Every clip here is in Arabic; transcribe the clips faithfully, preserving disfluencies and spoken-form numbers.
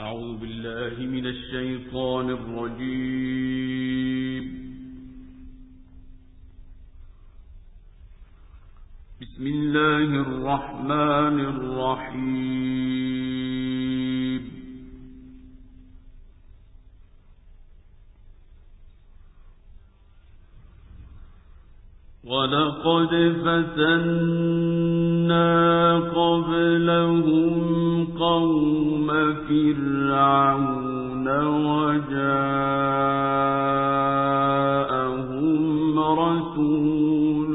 أعوذ بالله من الشيطان الرجيم. بسم الله الرحمن الرحيم. ولقد فتنا قبلهم قوم فرعون وجاءهم رسول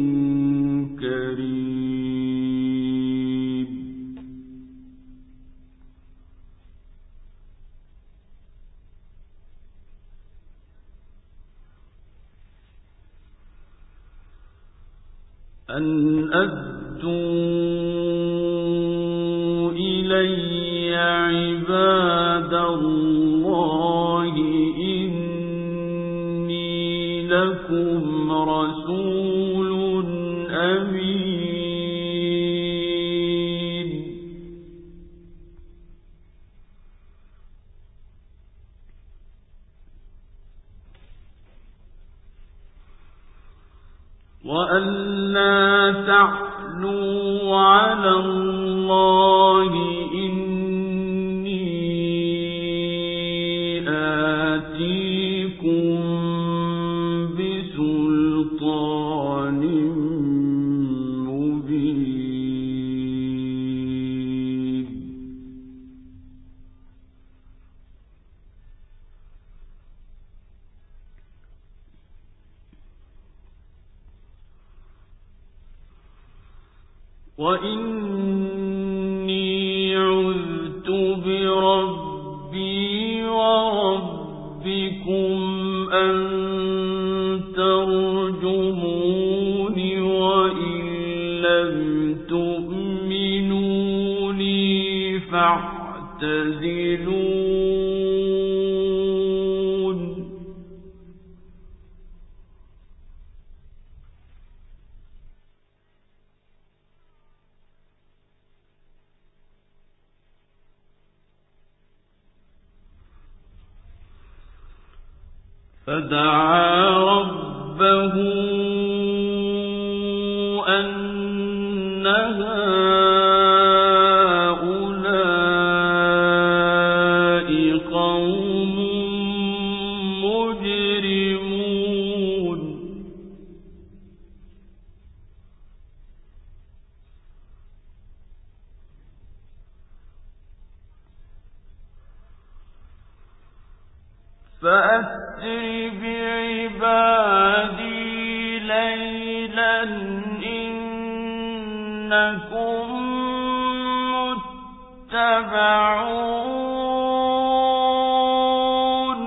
كريم. أن أدوا إلي عباد الله إني لكم رسول أمين. وأن لا تعلوا على الله إني آتيكم بسلطان مبين. وإني عذت بربي وربكم أن ترجمون وإن لم تؤمنوا لي فاعتزلون. فدعا ربه أن هؤلاء قوم مجرمون. فأسر بعبادي ليلا إنكم متبعون.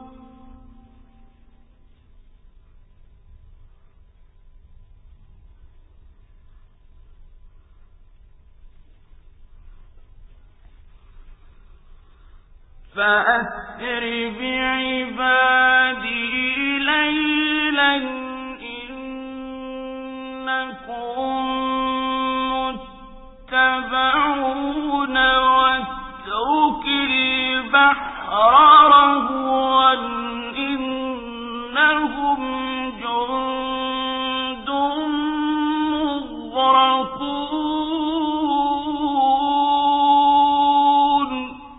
فأسر بعبادي ليلا إنكم متبعون واترك البحر رهوا إنهم جند مغرقون.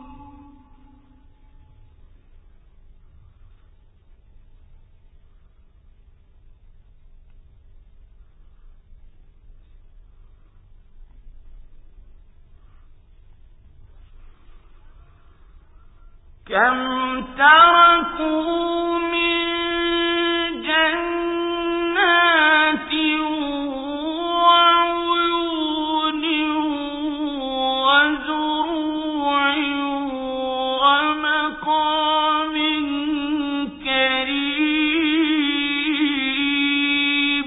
كم تركوا من جنات وعيون وزروع ومقام كريم.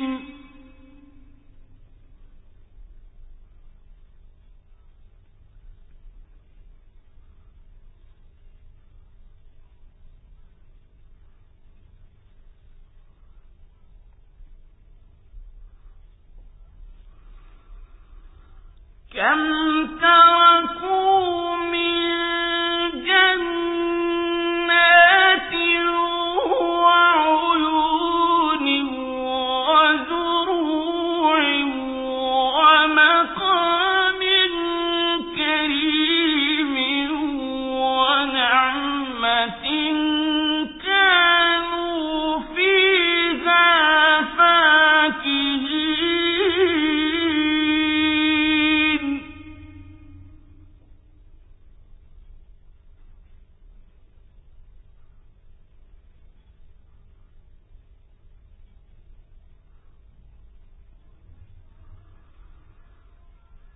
كم تركوا من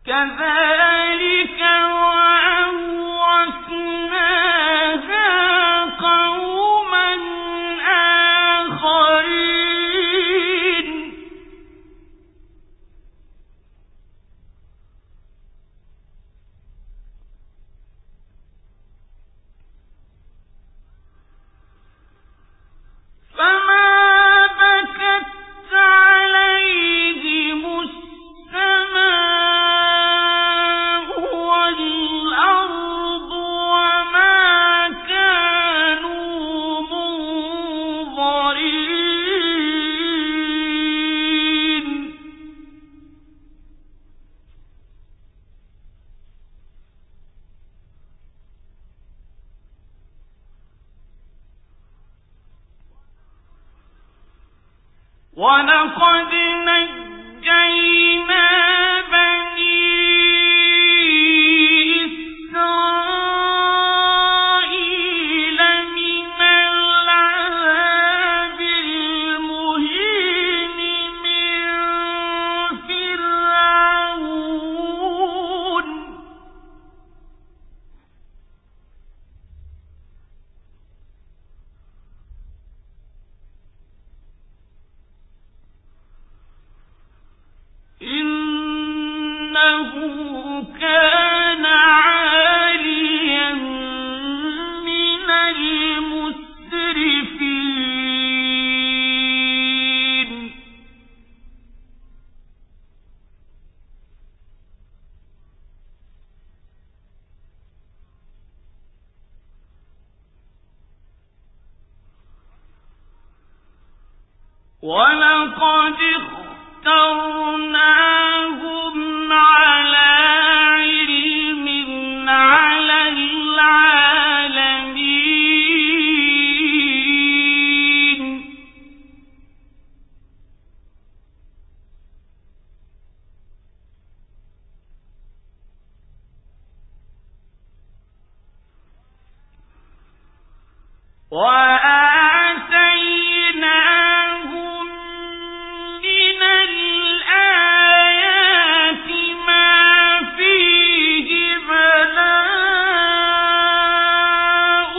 كذلك وأورثناها قوما آخرين. فما بكت عليهم السماء والأرض وما كانوا منظرين. ولقد نجينا بني إسرائيل من العذاب المهين من فرعون. إنه كان عاليا من المسرفين. ولقد اخترناهم على علم على العالمين. وآتيناهم من الآيات ما فيه بلاء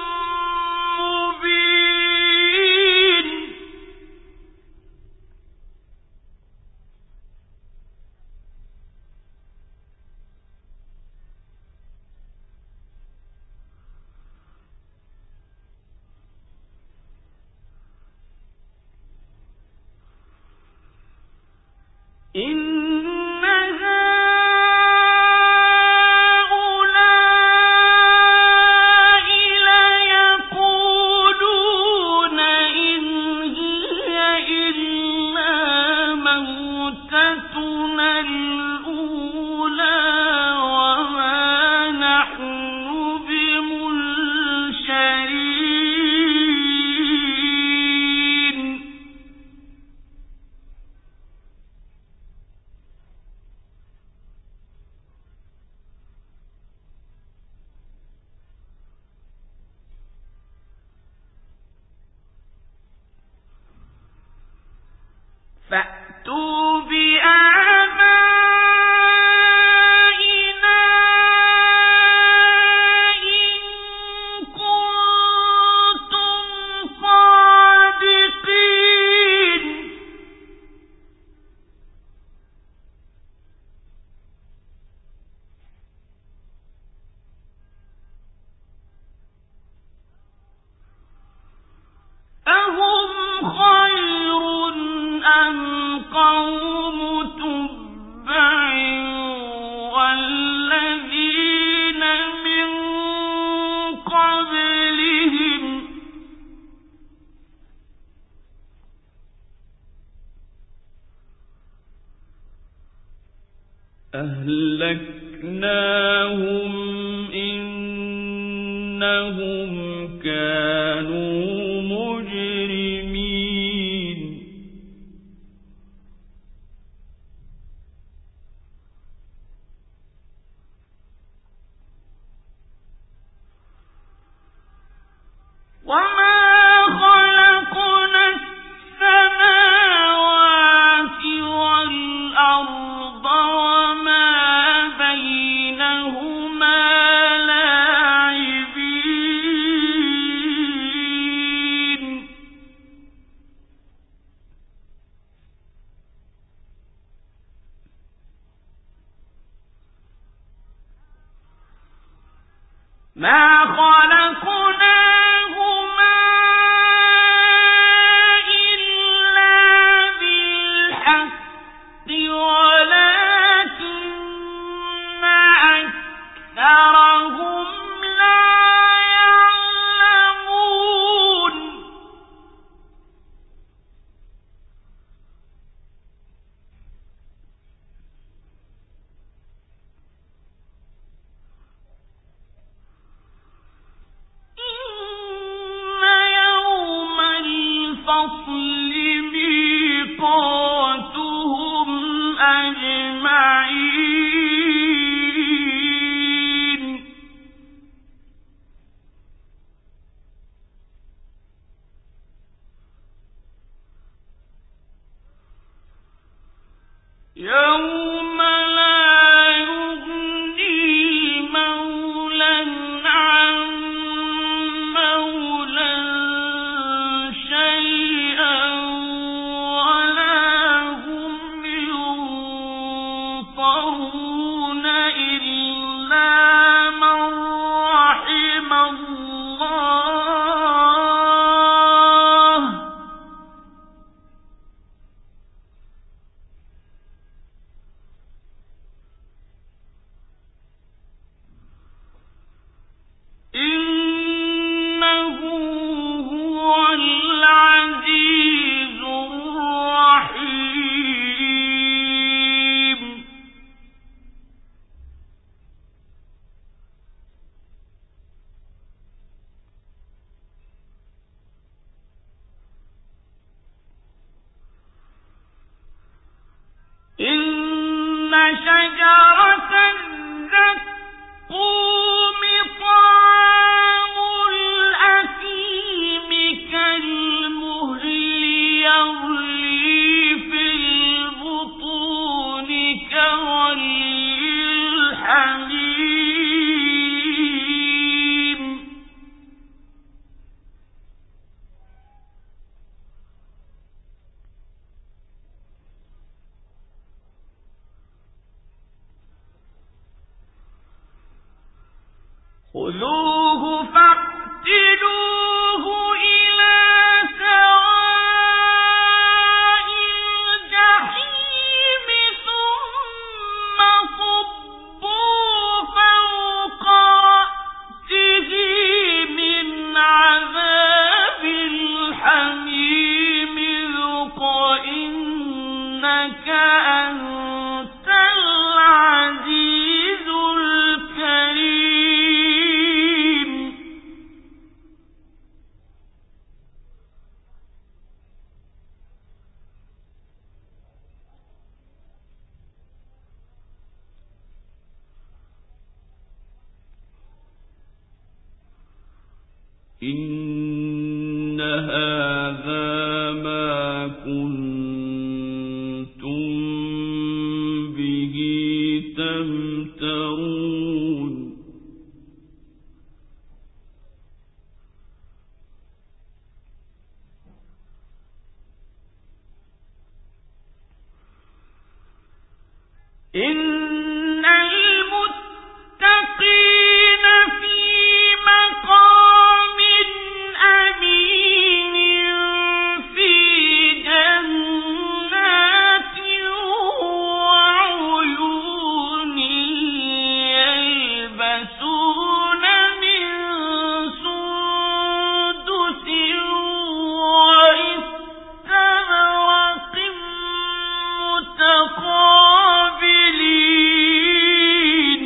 مبين. إن هؤلاء ليقولون إن هي إلا موتتنا الأولى وما نحن بمنشرين. فأتوا بآبائنا إن كنتم صادقين. أهم خير أم قوم تبع والذين من قبلهم أهلكناهم إنهم كانوا مجرمين. وما خلقنا السماوات والأرض وما ما خلقناهما إلا بالحق ولكن أكثرهم لا يعلمون إن يوم الفصل ميقاتهم أجمعين يوم لا يغني مولى عن مولى شيئا ولا هم ينصرون إلا من رحم الله إنه هو العزيز الرحيم إن شجرة الزقوم طعام الأثيم كالمهل يغلي في البطون كغلي الحميم خذوه فاعتلوه إلى سواء الجحيم ثم صبوا فوق رأسه من عذاب الحميم ذق إنك أنت العزيز الكريم إن هذا ما كنتم به تمترون إن المتقين في مقام أمين في جنات وعيون يلبسون من سندس وإستبرق متقابلين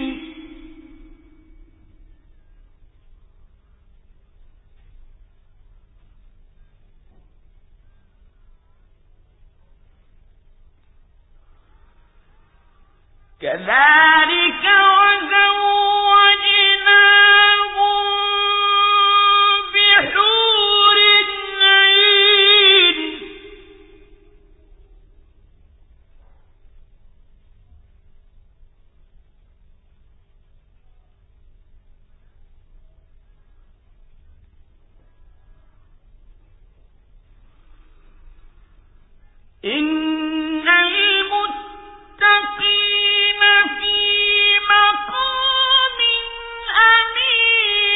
كذلك وزوجناهم بحور عين إن المتقين في مقام أمين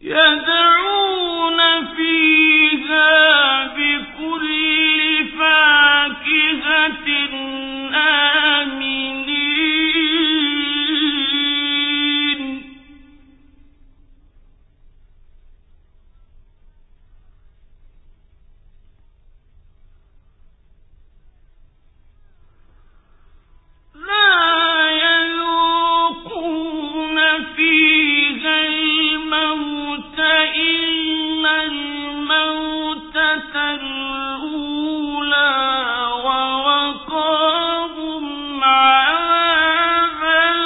يدعون فيها بكل فاكهة آمنين لا يذوقون فيها الموت إلا الموتة الأولى ووقاهم عذاب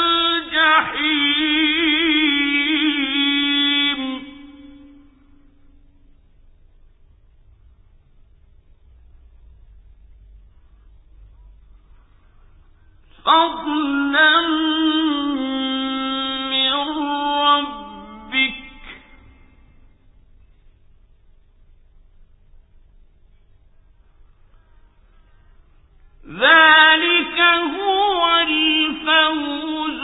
الجحيم فضلا من ربك ذلك هو الفوز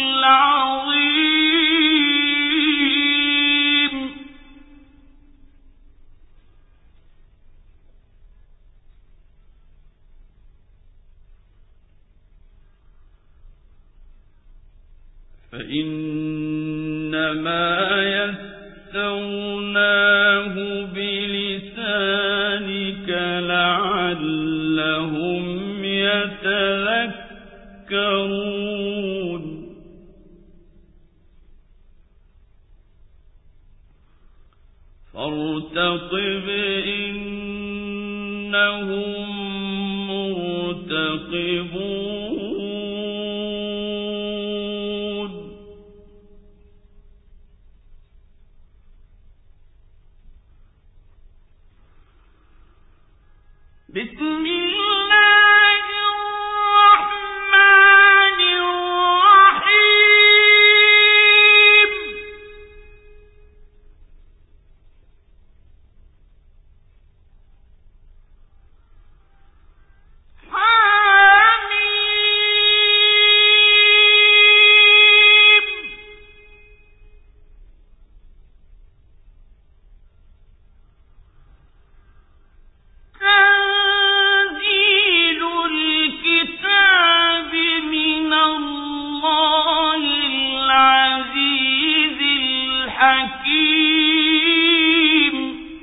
العظيم فإنما يسرناه بلسانك لعلهم يتذكرون فارتقب إنهم مرتقبون بسم الله الرحمن الرحيم حميم تنزيل الكتاب من الله العزيز الحكيم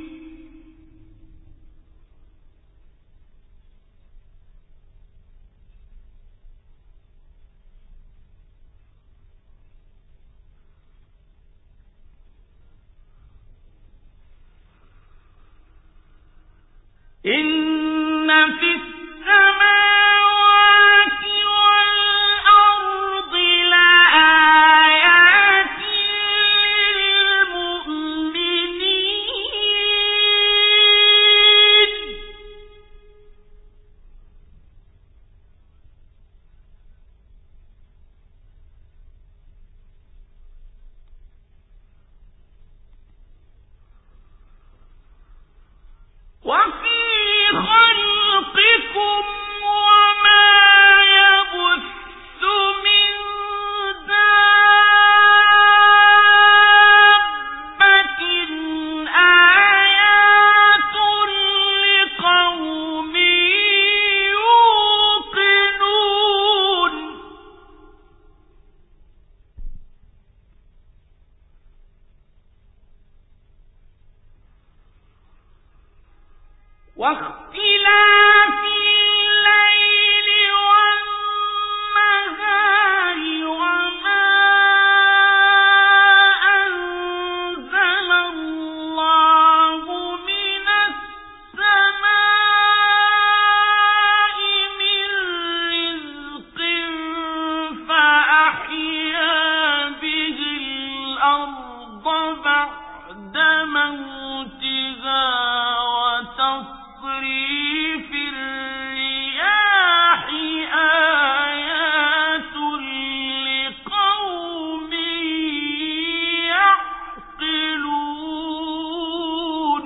إن في السماوات والأرض لآيات للمؤمنين وفي خلقكم وما يبث من دابة آيات لقوم يوقنون واختلاف الليل والنهار وما أنزل الله من السماء من رزق فأحيا به الأرض بعد موتها وتصريف الرياح آيات لقوم يعقلون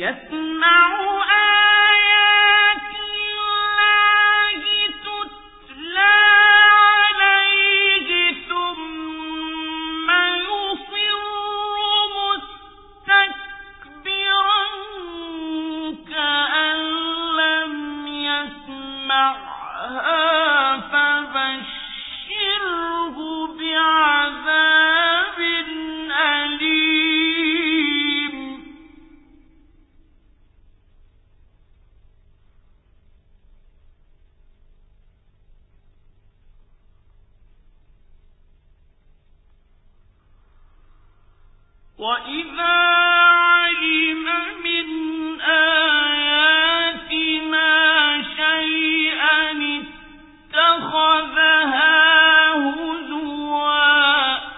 وَإِذَا عَلِمَ مِنْ آيَاتِنَا شَيْئًا اتَّخَذَهَا هُزُوًا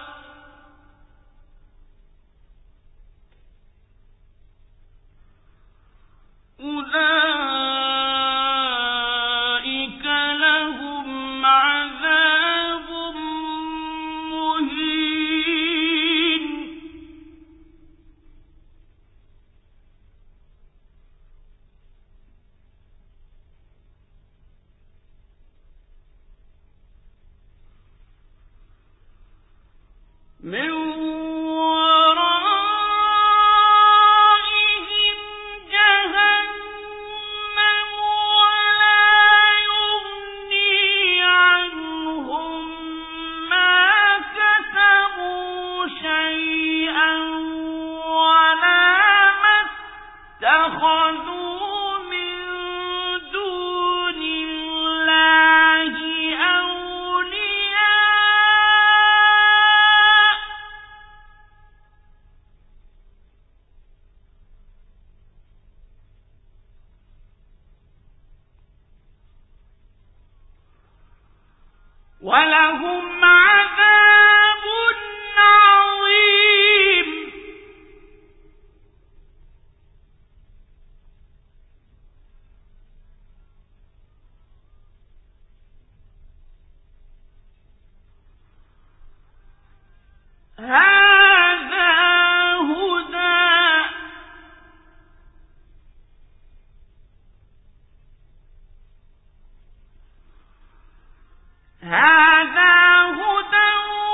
أُولَئِكَ لَهُمْ عَذَابٌ مُهِينٌ مِنْ وَرَائِهِمْ جَهَنَّمُ وَلَا يُغْنِي عَنْهُمْ مَا كَسَبُوا شَيْئًا وَلَا مَا اتَّخَذُوا مِنْ دُونِ اللَّهِ أَوْلِيَاءَ وَلَهُمْ عَذَابٌ عَظِيمٌ هَذَا هُدًى هَذَا هُدًى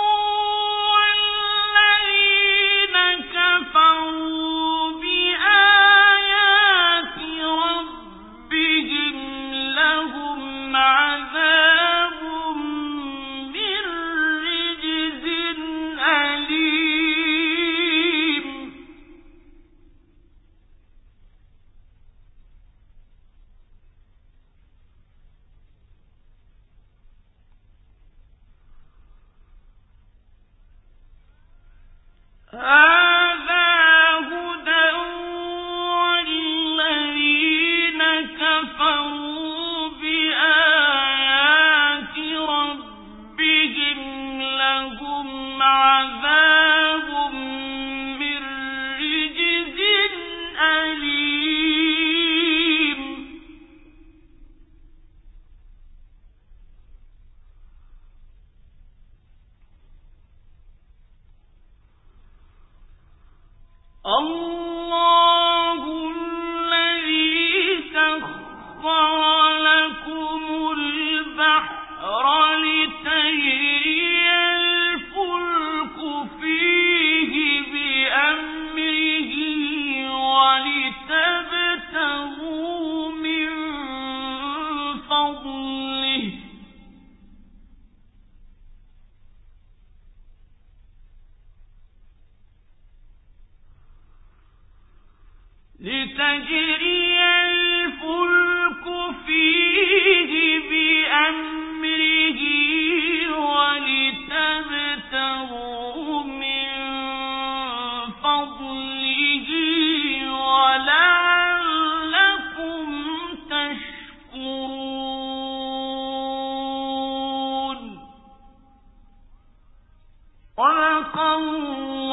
وَالَّذِينَ كَفَرُوا بِآيَاتِ رَبِّهِمْ لَهُمْ عَذَابٌ مِّن رِّجْزٍ أَلِيمٌ هَذَا هُدًى وَالَّذِينَ كَفَرُوا بِآيَاتِ رَبِّهِمْ لَهُمْ عَذَابٌ مِّن رِّجْزٍ أَلِيمٌ اللَّهُ الَّذِي سَخَّرَ لَكُمُ الْبَحْرَ لِتَجْرِيَ الْفُلْكُ فِيهِ بِأَمْرِهِ وَلِتَبْتَغُوا مِن فَضْلِهِ لِتَجْرِيَ الْفُلْكُ فِيهِ بِأَمْرِهِ وَلِتَبْتَغُوا مِن فَضْلِهِ وَلَعَلَّكُمْ تَشْكُرُونَ صدق الله